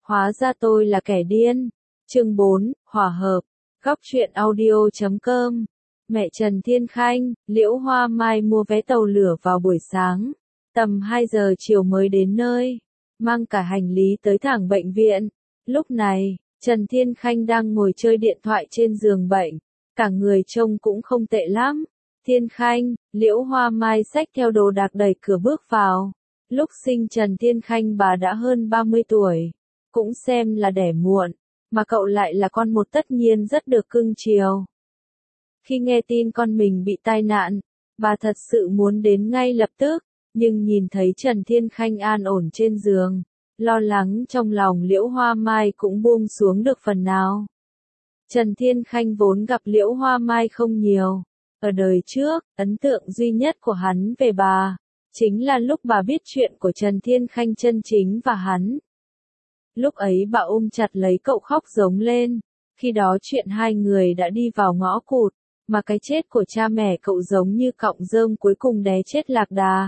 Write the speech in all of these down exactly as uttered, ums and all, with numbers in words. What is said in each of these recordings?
Hóa ra tôi là kẻ điên. Chương bốn, hòa hợp. Góc truyện audio chấm com. Mẹ Trần Thiên Khanh, Liễu Hoa Mai mua vé tàu lửa vào buổi sáng. Tầm hai giờ chiều mới đến nơi. Mang cả hành lý tới thẳng bệnh viện. Lúc này, Trần Thiên Khanh đang ngồi chơi điện thoại trên giường bệnh. Cả người trông cũng không tệ lắm. Thiên Khanh, Liễu Hoa Mai xách theo đồ đạc đẩy cửa bước vào. Lúc sinh Trần Thiên Khanh bà đã hơn ba mươi tuổi. Cũng xem là đẻ muộn, mà cậu lại là con một tất nhiên rất được cưng chiều. Khi nghe tin con mình bị tai nạn, bà thật sự muốn đến ngay lập tức, nhưng nhìn thấy Trần Thiên Khanh an ổn trên giường, lo lắng trong lòng Liễu Hoa Mai cũng buông xuống được phần nào. Trần Thiên Khanh vốn gặp Liễu Hoa Mai không nhiều. Ở đời trước, ấn tượng duy nhất của hắn về bà, chính là lúc bà biết chuyện của Trần Thiên Khanh chân chính và hắn. Lúc ấy bà ôm chặt lấy cậu khóc giống lên, khi đó chuyện hai người đã đi vào ngõ cụt, mà cái chết của cha mẹ cậu giống như cọng rơm cuối cùng đè chết lạc đà.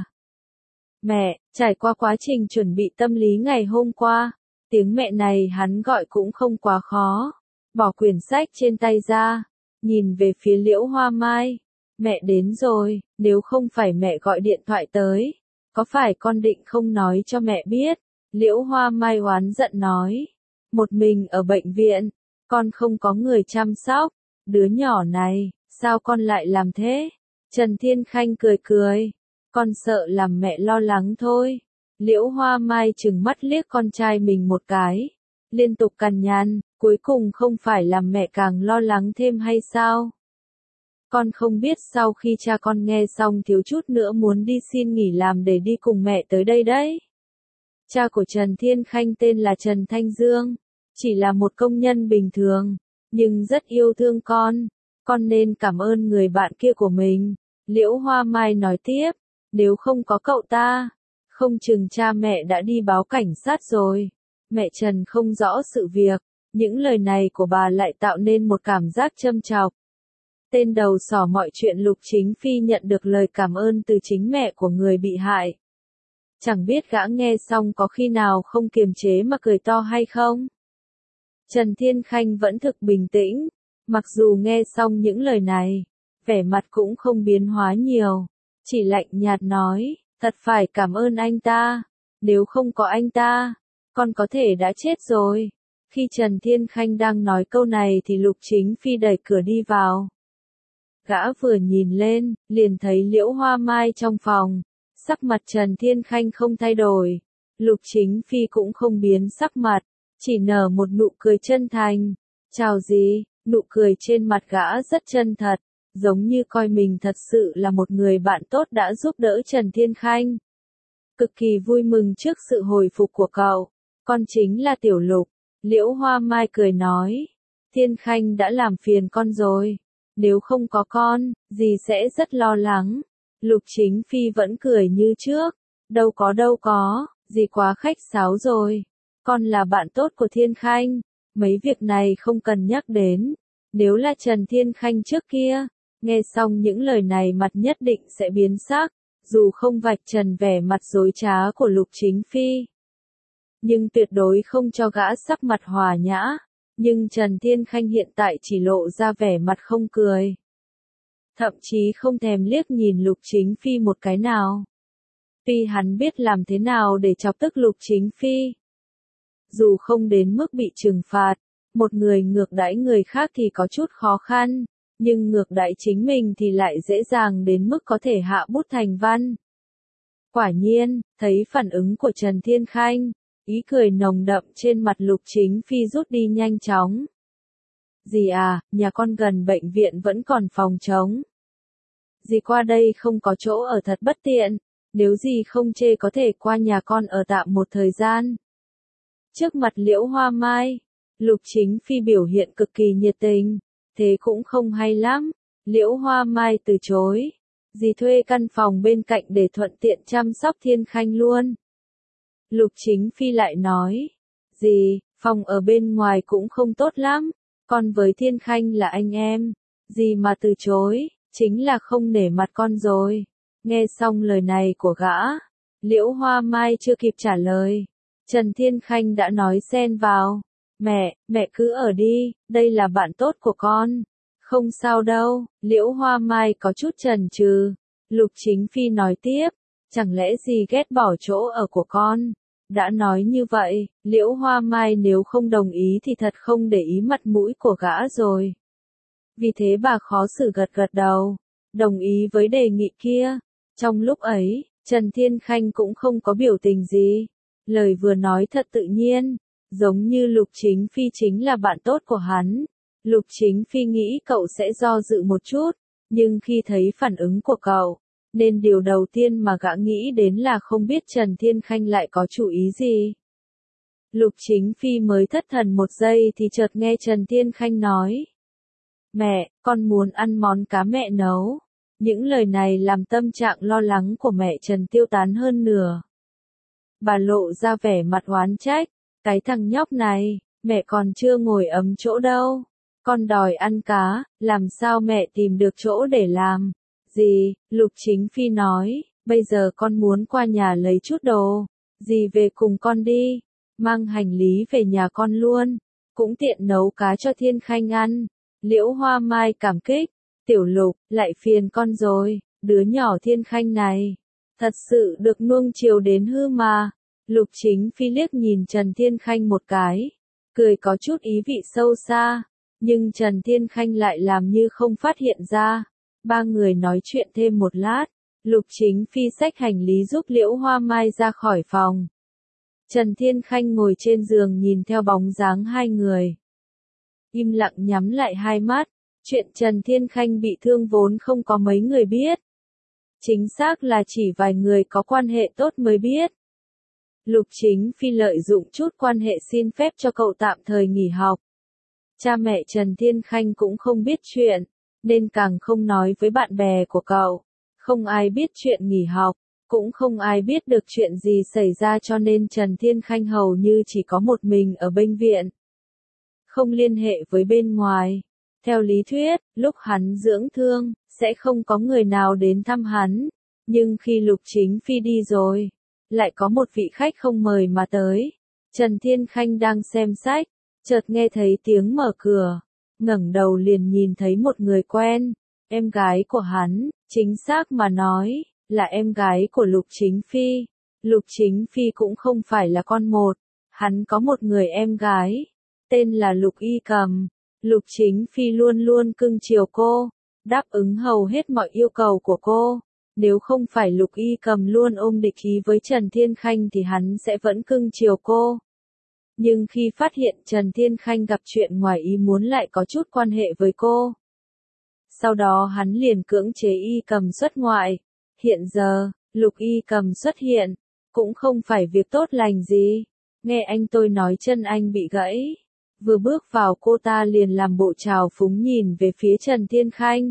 Mẹ, trải qua quá trình chuẩn bị tâm lý ngày hôm qua, tiếng mẹ này hắn gọi cũng không quá khó, bỏ quyển sách trên tay ra, nhìn về phía Liễu Hoa Mai. Mẹ đến rồi, nếu không phải mẹ gọi điện thoại tới, có phải con định không nói cho mẹ biết? Liễu Hoa Mai oán giận nói. Một mình ở bệnh viện, con không có người chăm sóc, đứa nhỏ này, sao con lại làm thế? Trần Thiên Khanh cười cười, con sợ làm mẹ lo lắng thôi. Liễu Hoa Mai trừng mắt liếc con trai mình một cái, liên tục cằn nhằn, cuối cùng không phải làm mẹ càng lo lắng thêm hay sao? Con không biết sau khi cha con nghe xong thiếu chút nữa muốn đi xin nghỉ làm để đi cùng mẹ tới đây đấy. Cha của Trần Thiên Khanh tên là Trần Thanh Dương, chỉ là một công nhân bình thường, nhưng rất yêu thương con, con nên cảm ơn người bạn kia của mình. Liễu Hoa Mai nói tiếp, nếu không có cậu ta, không chừng cha mẹ đã đi báo cảnh sát rồi. Mẹ Trần không rõ sự việc, những lời này của bà lại tạo nên một cảm giác châm chọc. Tên đầu sỏ mọi chuyện Lục Chính Phi nhận được lời cảm ơn từ chính mẹ của người bị hại. Chẳng biết gã nghe xong có khi nào không kiềm chế mà cười to hay không? Trần Thiên Khanh vẫn thực bình tĩnh, mặc dù nghe xong những lời này, vẻ mặt cũng không biến hóa nhiều, chỉ lạnh nhạt nói, thật phải cảm ơn anh ta, nếu không có anh ta, con có thể đã chết rồi. Khi Trần Thiên Khanh đang nói câu này thì Lục Chính Phi đẩy cửa đi vào. Gã vừa nhìn lên, liền thấy Liễu Hoa Mai trong phòng. Sắc mặt Trần Thiên Khanh không thay đổi, Lục Chính Phi cũng không biến sắc mặt, chỉ nở một nụ cười chân thành. Chào gì, nụ cười trên mặt gã rất chân thật, giống như coi mình thật sự là một người bạn tốt đã giúp đỡ Trần Thiên Khanh. Cực kỳ vui mừng trước sự hồi phục của cậu, con chính là Tiểu Lục. Liễu Hoa Mai cười nói, Thiên Khanh đã làm phiền con rồi, nếu không có con, dì sẽ rất lo lắng. Lục Chính Phi vẫn cười như trước, đâu có đâu có, dì quá khách sáo rồi, con là bạn tốt của Thiên Khanh, mấy việc này không cần nhắc đến. Nếu là Trần Thiên Khanh trước kia, nghe xong những lời này mặt nhất định sẽ biến sắc, dù không vạch trần vẻ mặt dối trá của Lục Chính Phi, nhưng tuyệt đối không cho gã sắc mặt hòa nhã. Nhưng Trần Thiên Khanh hiện tại chỉ lộ ra vẻ mặt không cười, thậm chí không thèm liếc nhìn Lục Chính Phi một cái nào. Tuy hắn biết làm thế nào để chọc tức Lục Chính Phi, dù không đến mức bị trừng phạt, một người ngược đãi người khác thì có chút khó khăn, nhưng ngược đãi chính mình thì lại dễ dàng đến mức có thể hạ bút thành văn. Quả nhiên, thấy phản ứng của Trần Thiên Khanh, ý cười nồng đậm trên mặt Lục Chính Phi rút đi nhanh chóng. Dì à, nhà con gần bệnh viện vẫn còn phòng trống. Dì qua đây không có chỗ ở thật bất tiện, nếu dì không chê có thể qua nhà con ở tạm một thời gian. Trước mặt Liễu Hoa Mai, Lục Chính Phi biểu hiện cực kỳ nhiệt tình, thế cũng không hay lắm. Liễu Hoa Mai từ chối, dì thuê căn phòng bên cạnh để thuận tiện chăm sóc Thiên Khanh luôn. Lục Chính Phi lại nói, dì, phòng ở bên ngoài cũng không tốt lắm, con với Thiên Khanh là anh em, dì mà từ chối, chính là không nể mặt con rồi. Nghe xong lời này của gã, Liễu Hoa Mai chưa kịp trả lời, Trần Thiên Khanh đã nói xen vào. Mẹ, mẹ cứ ở đi, đây là bạn tốt của con. Không sao đâu, Liễu Hoa Mai có chút chần chừ. Lục Chính Phi nói tiếp, chẳng lẽ gì ghét bỏ chỗ ở của con. Đã nói như vậy, Liễu Hoa Mai nếu không đồng ý thì thật không để ý mặt mũi của gã rồi. Vì thế bà khó xử gật gật đầu, đồng ý với đề nghị kia. Trong lúc ấy, Trần Thiên Khanh cũng không có biểu tình gì. Lời vừa nói thật tự nhiên, giống như Lục Chính Phi chính là bạn tốt của hắn. Lục Chính Phi nghĩ cậu sẽ do dự một chút, nhưng khi thấy phản ứng của cậu, nên điều đầu tiên mà gã nghĩ đến là không biết Trần Thiên Khanh lại có chủ ý gì. Lục Chính Phi mới thất thần một giây thì chợt nghe Trần Thiên Khanh nói. Mẹ, con muốn ăn món cá mẹ nấu. Những lời này làm tâm trạng lo lắng của mẹ Trần tiêu tán hơn nửa. Bà lộ ra vẻ mặt oán trách. Cái thằng nhóc này, mẹ còn chưa ngồi ấm chỗ đâu. Con đòi ăn cá, làm sao mẹ tìm được chỗ để làm? Dì, Lục Chính Phi nói, bây giờ con muốn qua nhà lấy chút đồ. Dì về cùng con đi, mang hành lý về nhà con luôn. Cũng tiện nấu cá cho Thiên Khanh ăn. Liễu Hoa Mai cảm kích, Tiểu Lục, lại phiền con rồi, đứa nhỏ Thiên Khanh này. Thật sự được nuông chiều đến hư mà. Lục Chính Phi liếc nhìn Trần Thiên Khanh một cái, cười có chút ý vị sâu xa, nhưng Trần Thiên Khanh lại làm như không phát hiện ra. Ba người nói chuyện thêm một lát, Lục Chính Phi xách hành lý giúp Liễu Hoa Mai ra khỏi phòng. Trần Thiên Khanh ngồi trên giường nhìn theo bóng dáng hai người. Im lặng nhắm lại hai mắt, chuyện Trần Thiên Khanh bị thương vốn không có mấy người biết. Chính xác là chỉ vài người có quan hệ tốt mới biết. Lục Chính Phi lợi dụng chút quan hệ xin phép cho cậu tạm thời nghỉ học. Cha mẹ Trần Thiên Khanh cũng không biết chuyện, nên càng không nói với bạn bè của cậu. Không ai biết chuyện nghỉ học, cũng không ai biết được chuyện gì xảy ra cho nên Trần Thiên Khanh hầu như chỉ có một mình ở bệnh viện. Không liên hệ với bên ngoài. Theo lý thuyết, lúc hắn dưỡng thương, sẽ không có người nào đến thăm hắn. Nhưng khi Lục Chính Phi đi rồi, lại có một vị khách không mời mà tới. Trần Thiên Khanh đang xem sách, chợt nghe thấy tiếng mở cửa, ngẩng đầu liền nhìn thấy một người quen, em gái của hắn, chính xác mà nói, là em gái của Lục Chính Phi. Lục Chính Phi cũng không phải là con một, hắn có một người em gái, tên là Lục Y Cầm. Lục Chính Phi luôn luôn cưng chiều cô, đáp ứng hầu hết mọi yêu cầu của cô. Nếu không phải Lục Y Cầm luôn ôm địch ý với Trần Thiên Khanh thì hắn sẽ vẫn cưng chiều cô. Nhưng khi phát hiện Trần Thiên Khanh gặp chuyện ngoài ý muốn lại có chút quan hệ với cô. Sau đó hắn liền cưỡng chế Y Cầm xuất ngoại. Hiện giờ, Lục Y Cầm xuất hiện, cũng không phải việc tốt lành gì. Nghe anh tôi nói chân anh bị gãy. Vừa bước vào cô ta liền làm bộ trào phúng nhìn về phía Trần Thiên Khanh.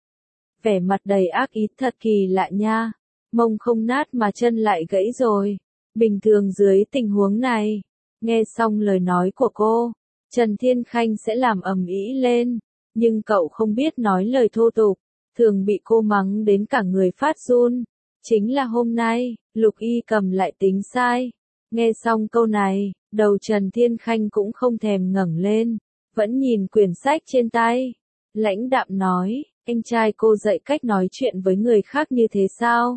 Vẻ mặt đầy ác ý thật kỳ lạ nha. Mông không nát mà chân lại gãy rồi. Bình thường dưới tình huống này, nghe xong lời nói của cô, Trần Thiên Khanh sẽ làm ầm ĩ lên. Nhưng cậu không biết nói lời thô tục, thường bị cô mắng đến cả người phát run. Chính là hôm nay, Lục Y Cầm lại tính sai. Nghe xong câu này, đầu Trần Thiên Khanh cũng không thèm ngẩng lên, vẫn nhìn quyển sách trên tay. Lãnh đạm nói, anh trai cô dạy cách nói chuyện với người khác như thế sao?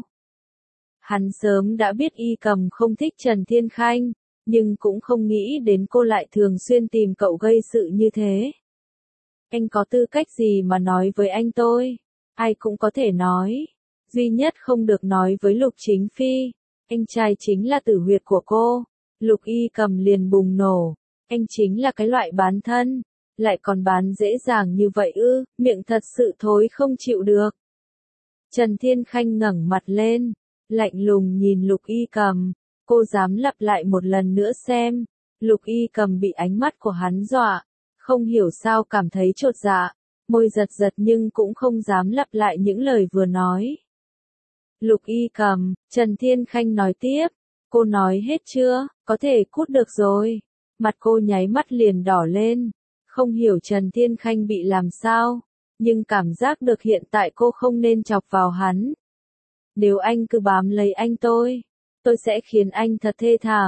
Hắn sớm đã biết Y Cầm không thích Trần Thiên Khanh, nhưng cũng không nghĩ đến cô lại thường xuyên tìm cậu gây sự như thế. Anh có tư cách gì mà nói với anh tôi? Ai cũng có thể nói. Duy nhất không được nói với Lục Chính Phi. Anh trai chính là tử huyệt của cô. Lục Y Cầm liền bùng nổ. Anh chính là cái loại bán thân. Lại còn bán dễ dàng như vậy ư, miệng thật sự thối không chịu được. Trần Thiên Khanh ngẩng mặt lên, lạnh lùng nhìn Lục Y Cầm. Cô dám lặp lại một lần nữa xem. Lục Y Cầm bị ánh mắt của hắn dọa. Không hiểu sao cảm thấy chột dạ. Môi giật giật nhưng cũng không dám lặp lại những lời vừa nói. Lục Y Cầm, Trần Thiên Khanh nói tiếp. Cô nói hết chưa, có thể cút được rồi. Mặt cô nháy mắt liền đỏ lên. Không hiểu Trần Thiên Khanh bị làm sao. Nhưng cảm giác được hiện tại cô không nên chọc vào hắn. Nếu anh cứ bám lấy anh tôi, tôi sẽ khiến anh thật thê thảm.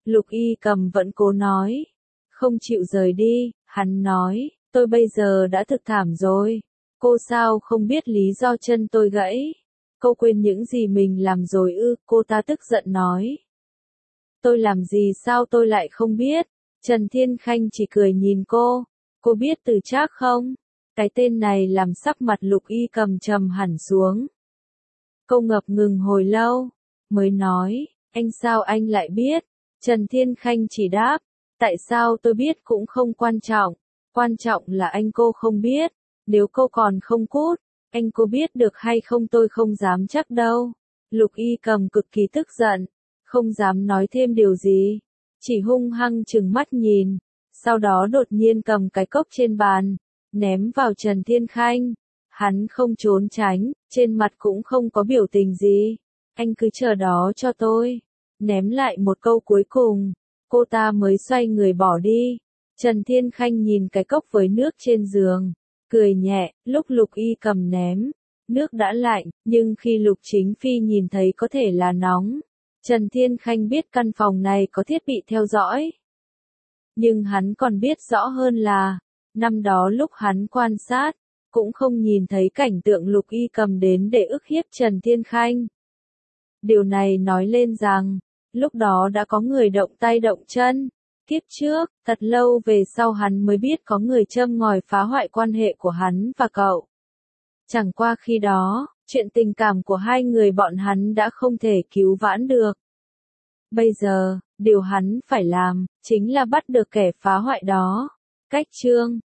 Lục Y Cầm vẫn cố nói. Không chịu rời đi, hắn nói, tôi bây giờ đã thực thảm rồi. Cô sao không biết lý do chân tôi gãy? Cô quên những gì mình làm rồi ư? Cô ta tức giận nói. Tôi làm gì sao tôi lại không biết? Trần Thiên Khanh chỉ cười nhìn cô. Cô biết từ Trác không? Cái tên này làm sắc mặt Lục Y Cầm trầm hẳn xuống. Cô ngập ngừng hồi lâu, mới nói, anh sao anh lại biết? Trần Thiên Khanh chỉ đáp, tại sao tôi biết cũng không quan trọng, quan trọng là anh cô không biết, nếu cô còn không cút, anh cô biết được hay không tôi không dám chắc đâu. Lục Y Cầm cực kỳ tức giận, không dám nói thêm điều gì, chỉ hung hăng trừng mắt nhìn, sau đó đột nhiên cầm cái cốc trên bàn, ném vào Trần Thiên Khanh. Hắn không trốn tránh, trên mặt cũng không có biểu tình gì. Anh cứ chờ đó cho tôi. Ném lại một câu cuối cùng, cô ta mới xoay người bỏ đi. Trần Thiên Khanh nhìn cái cốc với nước trên giường, cười nhẹ, lúc Lục Y Cầm ném. Nước đã lạnh, nhưng khi Lục Chính Phi nhìn thấy có thể là nóng. Trần Thiên Khanh biết căn phòng này có thiết bị theo dõi. Nhưng hắn còn biết rõ hơn là, năm đó lúc hắn quan sát, cũng không nhìn thấy cảnh tượng Lục Y Cầm đến để ức hiếp Trần Thiên Khanh. Điều này nói lên rằng, lúc đó đã có người động tay động chân. Kiếp trước, thật lâu về sau hắn mới biết có người châm ngòi phá hoại quan hệ của hắn và cậu. Chẳng qua khi đó, chuyện tình cảm của hai người bọn hắn đã không thể cứu vãn được. Bây giờ, điều hắn phải làm, chính là bắt được kẻ phá hoại đó. Cách chương